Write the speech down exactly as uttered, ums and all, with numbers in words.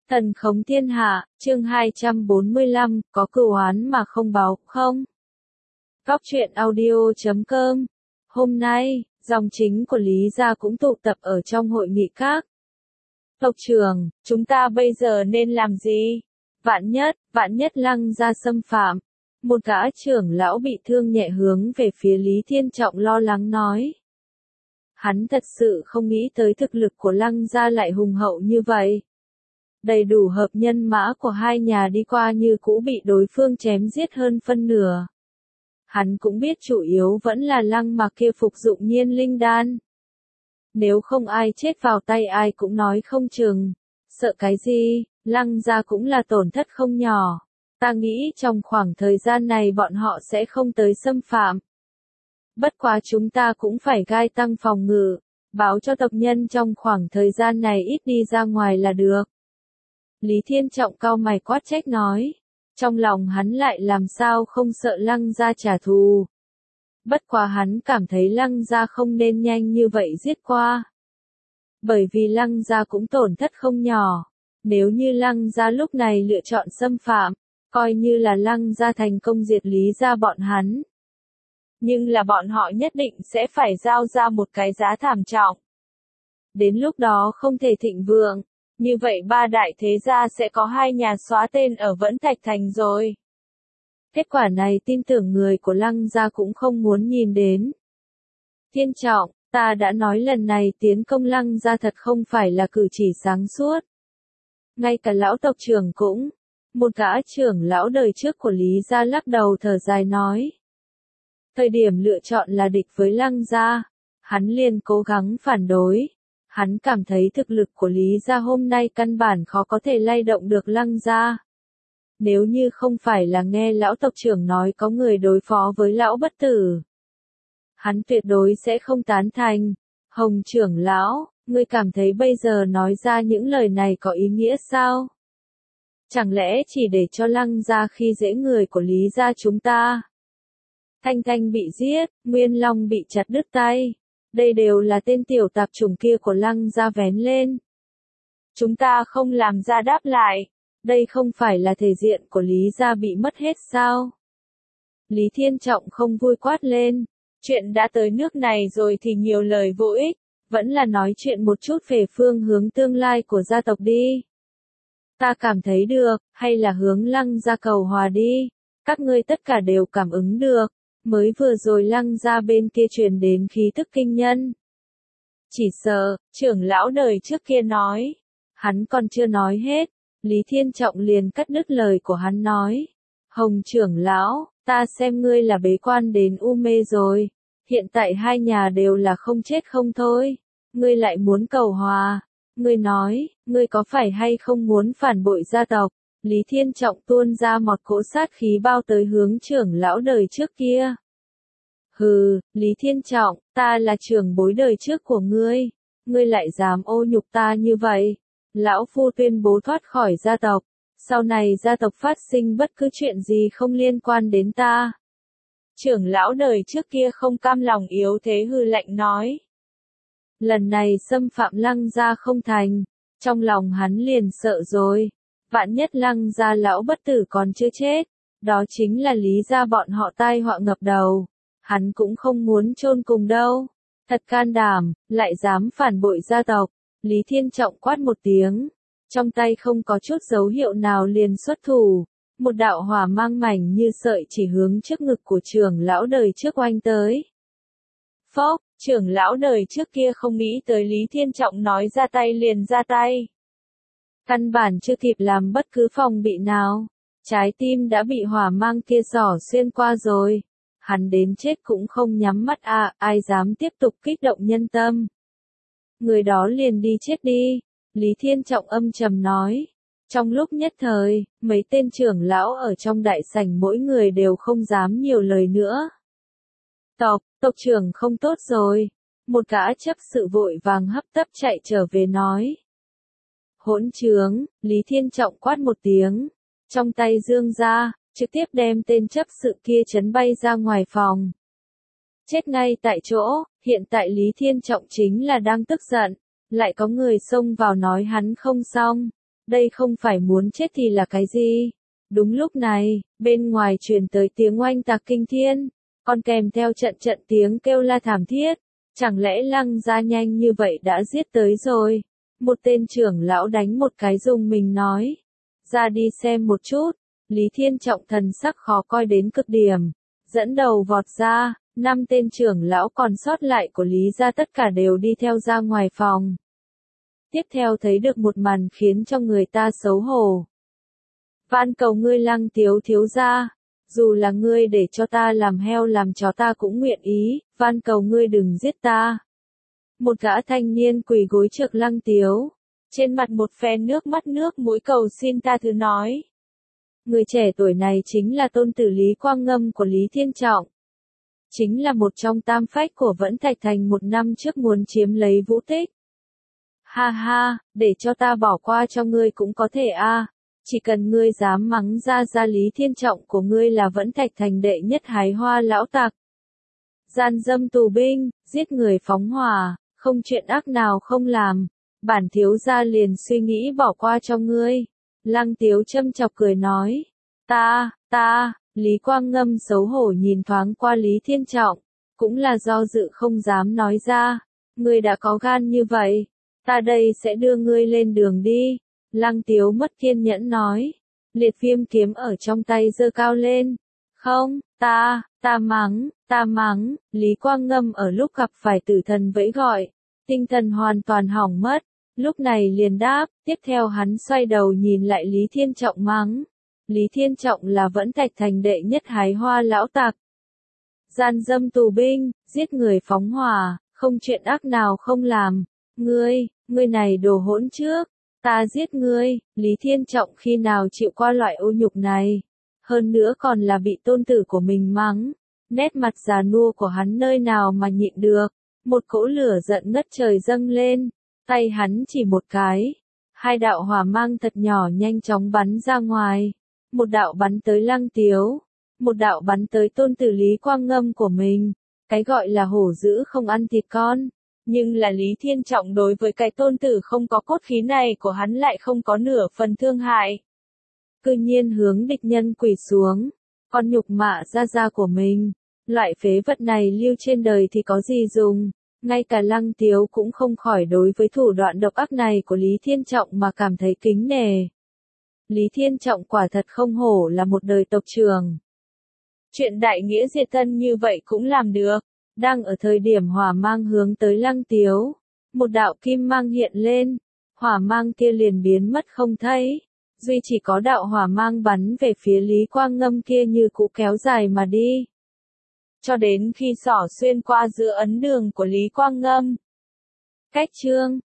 Thần khống thiên hạ, chương hai trăm bốn mươi lăm, có cửu oán mà không báo, không? Góc truyện audio chấm com. Hôm nay, dòng chính của Lý gia cũng tụ tập ở trong hội nghị các. Tộc trưởng, chúng ta bây giờ nên làm gì? Vạn nhất, vạn nhất Lăng gia xâm phạm. Một gã trưởng lão bị thương nhẹ hướng về phía Lý Thiên Trọng lo lắng nói. Hắn thật sự không nghĩ tới thực lực của Lăng gia lại hùng hậu như vậy. Đầy đủ hợp nhân mã của hai nhà đi qua như cũ bị đối phương chém giết hơn phân nửa. Hắn cũng biết chủ yếu vẫn là Lăng Mạc kia phục dụng nhiên linh đan. Nếu không ai chết vào tay ai cũng nói không chừng. Sợ cái gì, Lăng gia cũng là tổn thất không nhỏ. Ta nghĩ trong khoảng thời gian này bọn họ sẽ không tới xâm phạm. Bất quá chúng ta cũng phải gai tăng phòng ngự, báo cho tộc nhân trong khoảng thời gian này ít đi ra ngoài là được. Lý Thiên Trọng cau mày quát trách nói. Trong lòng hắn lại làm sao không sợ Lăng gia trả thù. Bất quá hắn cảm thấy Lăng gia không nên nhanh như vậy giết qua. Bởi vì Lăng gia cũng tổn thất không nhỏ. Nếu như Lăng gia lúc này lựa chọn xâm phạm, coi như là Lăng gia thành công diệt Lý gia bọn hắn. Nhưng là bọn họ nhất định sẽ phải giao ra một cái giá thảm trọng. Đến lúc đó không thể thịnh vượng. Như vậy ba đại thế gia sẽ có hai nhà xóa tên ở Vẫn Thạch Thành rồi. Kết quả này tin tưởng người của Lăng gia cũng không muốn nhìn đến. Thiên Trọng, ta đã nói lần này tiến công Lăng gia thật không phải là cử chỉ sáng suốt. Ngay cả lão tộc trưởng cũng, một gã trưởng lão đời trước của Lý gia lắc đầu thở dài nói. Thời điểm lựa chọn là địch với Lăng gia, hắn liền cố gắng phản đối. Hắn cảm thấy thực lực của Lý gia hôm nay căn bản khó có thể lay động được Lăng gia. Nếu như không phải là nghe lão tộc trưởng nói có người đối phó với lão bất tử, hắn tuyệt đối sẽ không tán thành. Hồng trưởng lão, ngươi cảm thấy bây giờ nói ra những lời này có ý nghĩa sao? Chẳng lẽ chỉ để cho Lăng gia khi dễ người của Lý gia chúng ta? Thanh Thanh bị giết, Nguyên Long bị chặt đứt tay. Đây đều là tên tiểu tạp chủng kia của Lăng gia vén lên. Chúng ta không làm ra đáp lại. Đây không phải là thể diện của Lý gia bị mất hết sao? Lý Thiên Trọng không vui quát lên. Chuyện đã tới nước này rồi thì nhiều lời vô ích. Vẫn là nói chuyện một chút về phương hướng tương lai của gia tộc đi. Ta cảm thấy được, hay là hướng Lăng gia cầu hòa đi. Các ngươi tất cả đều cảm ứng được. Mới vừa rồi Lăng gia bên kia truyền đến khí tức kinh nhân. Chỉ sợ, trưởng lão đời trước kia nói. Hắn còn chưa nói hết. Lý Thiên Trọng liền cắt đứt lời của hắn nói. Hồng trưởng lão, ta xem ngươi là bế quan đến u mê rồi. Hiện tại hai nhà đều là không chết không thôi. Ngươi lại muốn cầu hòa. Ngươi nói, ngươi có phải hay không muốn phản bội gia tộc? Lý Thiên Trọng tuôn ra một cỗ sát khí bao tới hướng trưởng lão đời trước kia. Hừ, Lý Thiên Trọng, ta là trưởng bối đời trước của ngươi. Ngươi lại dám ô nhục ta như vậy. Lão Phu tuyên bố thoát khỏi gia tộc. Sau này gia tộc phát sinh bất cứ chuyện gì không liên quan đến ta. Trưởng lão đời trước kia không cam lòng yếu thế hư lạnh nói. Lần này xâm phạm Lăng gia không thành. Trong lòng hắn liền sợ rồi. Vạn nhất Lăng gia lão bất tử còn chưa chết, đó chính là Lý gia bọn họ tai họa ngập đầu. Hắn cũng không muốn chôn cùng đâu. Thật can đảm, lại dám phản bội gia tộc. Lý Thiên Trọng quát một tiếng. Trong tay không có chút dấu hiệu nào liền xuất thủ. Một đạo hỏa mang mảnh như sợi chỉ hướng trước ngực của trưởng lão đời trước oanh tới. Phốc, trưởng lão đời trước kia không nghĩ tới Lý Thiên Trọng nói ra tay liền ra tay. Căn bản chưa kịp làm bất cứ phòng bị nào. Trái tim đã bị hỏa mang kia xỏ xuyên qua rồi. Hắn đến chết cũng không nhắm mắt à, ai dám tiếp tục kích động nhân tâm. Người đó liền đi chết đi. Lý Thiên Trọng âm trầm nói. Trong lúc nhất thời, mấy tên trưởng lão ở trong đại sảnh mỗi người đều không dám nhiều lời nữa. Tộc, tộc trưởng không tốt rồi. Một gã chấp sự vội vàng hấp tấp chạy trở về nói. Hỗn trướng, Lý Thiên Trọng quát một tiếng. Trong tay dương ra, trực tiếp đem tên chấp sự kia chấn bay ra ngoài phòng. Chết ngay tại chỗ, hiện tại Lý Thiên Trọng chính là đang tức giận. Lại có người xông vào nói hắn không xong. đây không phải muốn chết thì là cái gì? Đúng lúc này, bên ngoài truyền tới tiếng oanh tạc kinh thiên, còn kèm theo trận trận tiếng kêu la thảm thiết. Chẳng lẽ Lăng gia nhanh như vậy đã giết tới rồi? Một tên trưởng lão đánh một cái dùng mình nói. Ra đi xem một chút. Lý Thiên Trọng thần sắc khó coi đến cực điểm. Dẫn đầu vọt ra, năm tên trưởng lão còn sót lại của Lý gia tất cả đều đi theo ra ngoài phòng. Tiếp theo thấy được một màn khiến cho người ta xấu hổ. Van cầu ngươi Lăng Tiếu thiếu gia, dù là ngươi để cho ta làm heo làm chó ta cũng nguyện ý, van cầu ngươi đừng giết ta. Một gã thanh niên quỳ gối trước Lăng Tiếu, trên mặt một phen nước mắt nước mũi cầu xin tha thứ nói. Người trẻ tuổi này chính là tôn tử Lý Quang Ngâm của Lý Thiên Trọng. Chính là một trong tam phách của Vẫn Thạch Thành một năm trước muốn chiếm lấy Vũ Tích. Ha ha, để cho ta bỏ qua cho ngươi cũng có thể a. À. Chỉ cần ngươi dám mắng ra ra Lý Thiên Trọng của ngươi là Vẫn Thạch Thành đệ nhất hái hoa lão tặc. Gian dâm tù binh, giết người phóng hỏa, không chuyện ác nào không làm. Bản thiếu gia liền suy nghĩ bỏ qua cho ngươi. Lăng Tiếu châm chọc cười nói. Ta, ta, Lý Quang Ngâm xấu hổ nhìn thoáng qua Lý Thiên Trọng. Cũng là do dự không dám nói ra. Ngươi đã có gan như vậy. Ta đây sẽ đưa ngươi lên đường đi. Lăng Tiếu mất kiên nhẫn nói. Liệt viêm kiếm ở trong tay giơ cao lên. Không, ta, ta mắng, ta mắng. Lý Quang Ngâm ở lúc gặp phải tử thần vẫy gọi. Tinh thần hoàn toàn hỏng mất. Lúc này liền đáp, tiếp theo hắn xoay đầu nhìn lại Lý Thiên Trọng mắng. Lý Thiên Trọng là Vẫn Thạch Thành đệ nhất hái hoa lão tặc. Gian dâm tù binh, giết người phóng hỏa, không chuyện ác nào không làm. Ngươi, ngươi này đồ hỗn trước, ta giết ngươi. Lý Thiên Trọng khi nào chịu qua loại ô nhục này. Hơn nữa còn là bị tôn tử của mình mắng. Nét mặt già nua của hắn nơi nào mà nhịn được. Một cỗ lửa giận ngất trời dâng lên. Tay hắn chỉ một cái. Hai đạo hỏa mang thật nhỏ nhanh chóng bắn ra ngoài. Một đạo bắn tới Lăng Tiếu. Một đạo bắn tới tôn tử Lý Quang Ngâm của mình. Cái gọi là hổ dữ không ăn thịt con. Nhưng là Lý Thiên Trọng đối với cái tôn tử không có cốt khí này của hắn lại không có nửa phần thương hại. Cư nhiên hướng địch nhân quỳ xuống. Con nhục mạ ra ra của mình. Loại phế vật này lưu trên đời thì có gì dùng. Ngay cả Lăng Tiếu cũng không khỏi đối với thủ đoạn độc ác này của Lý Thiên Trọng mà cảm thấy kính nể. Lý Thiên Trọng quả thật không hổ là một đời tộc trưởng. Chuyện đại nghĩa diệt thân như vậy cũng làm được. Đang ở thời điểm hỏa mang hướng tới Lăng Tiếu. Một đạo kim mang hiện lên. Hỏa mang kia liền biến mất không thấy. Duy chỉ có đạo hỏa mang bắn về phía Lý Quang Ngâm kia như cũ kéo dài mà đi. Cho đến khi xỏ xuyên qua giữa ấn đường của Lý Quang Ngâm. Cách chương